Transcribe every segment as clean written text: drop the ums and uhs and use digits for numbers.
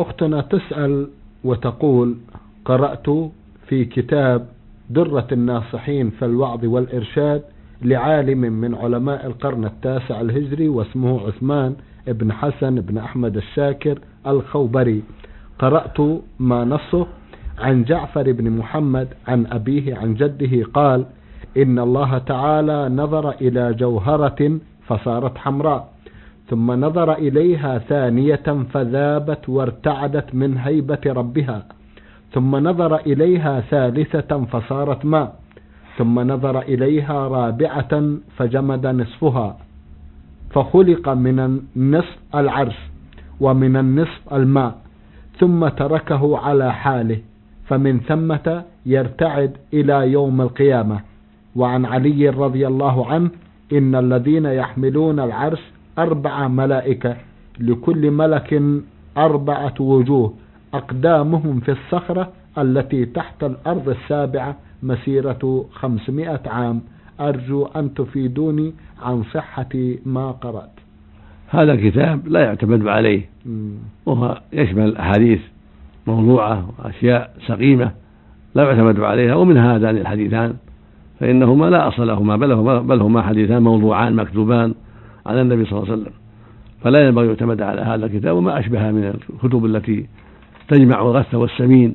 أختنا تسأل وتقول: قرأت في كتاب درة الناصحين في الوعظ والإرشاد لعالم من علماء القرن التاسع الهجري واسمه عثمان بن حسن بن أحمد الشاكر الخوبري، قرأت ما نصه عن جعفر بن محمد عن أبيه عن جده قال: إن الله تعالى نظر إلى جوهرة فصارت حمراء، ثم نظر إليها ثانية فذابت وارتعدت من هيبة ربها، ثم نظر إليها ثالثة فصارت ماء، ثم نظر إليها رابعة فجمد نصفها، فخلق من النصف العرش ومن النصف الماء، ثم تركه على حاله، فمن ثمة يرتعد إلى يوم القيامة. وعن علي رضي الله عنه: إن الذين يحملون العرش 4 ملائكة، لكل ملك 4 وجوه، أقدامهم في الصخرة التي تحت الأرض السابعة مسيرة 500 عام. أرجو أن تفيدوني عن صحة ما قرأت. هذا الكتاب لا يعتمد عليه، وهو يشمل أحاديث موضوعة وأشياء سقيمة لا يعتمد عليها، ومن هذان الحديثان فإنهما لا أصل لهما، بل هما حديثان موضوعان مكتوبان على النبي صلى الله عليه وسلم، فلا ينبغي يعتمد على هذا الكتاب وما أشبهه من الكتب التي تجمع الغث والسمين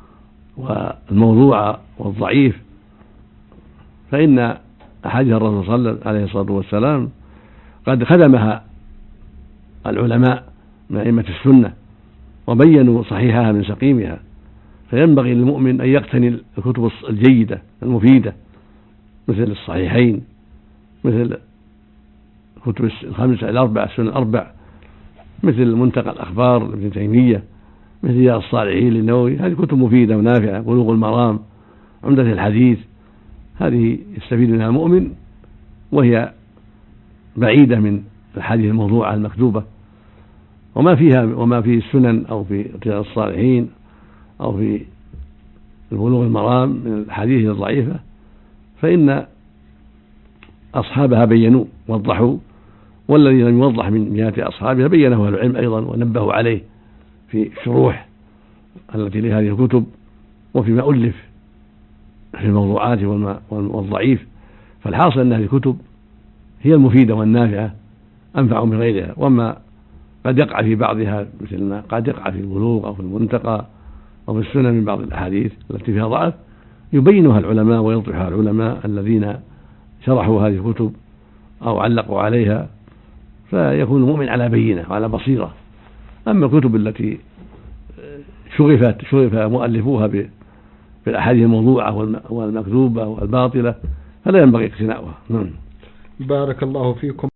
والموضوع والضعيف. فإن أحاديث الرسول صلى الله عليه الصلاة والسلام قد خدمها العلماء من أئمة السنة وبينوا صحيحها من سقيمها، فينبغي للمؤمن أن يقتني الكتب الجيدة المفيدة مثل الصحيحين، مثل كتب السنن الأربع، مثل منتقى الأخبار لابن تيمية، مثل رياض الصالحين للنووي. هذه كتب مفيدة ونافعة، بلوغ المرام، عمدة الحديث، هذه يستفيد منها المؤمن، وهي بعيدة من الحديث الموضوعة المكتوبة. وما في السنن أو في رياض الصالحين أو في بلوغ المرام من الحديث الضعيفة فإن أصحابها بينوا وضحوا، والذي لم يوضح من جهة أصحابها بينه أهل العلم أيضا ونبهوا عليه في الشروح التي لهذه الكتب وفيما ألف في الموضوعات والضعيف. فالحاصل أن هذه الكتب هي المفيدة والنافعة أنفع من غيرها، وما قد يقع في بعضها مثل ما قد يقع في البلوغ أو في المنتقى أو في السنن من بعض الأحاديث التي فيها ضعف يبينها العلماء ويوضحها العلماء الذين شرحوا هذه الكتب أو علقوا عليها، فيكون المؤمن على بينة وعلى بصيرة. أما الكتب التي شغف مؤلفوها بالأحاديث الموضوعة والمكذوبة والباطلة فلا ينبغي اقتناؤها. بارك الله فيكم.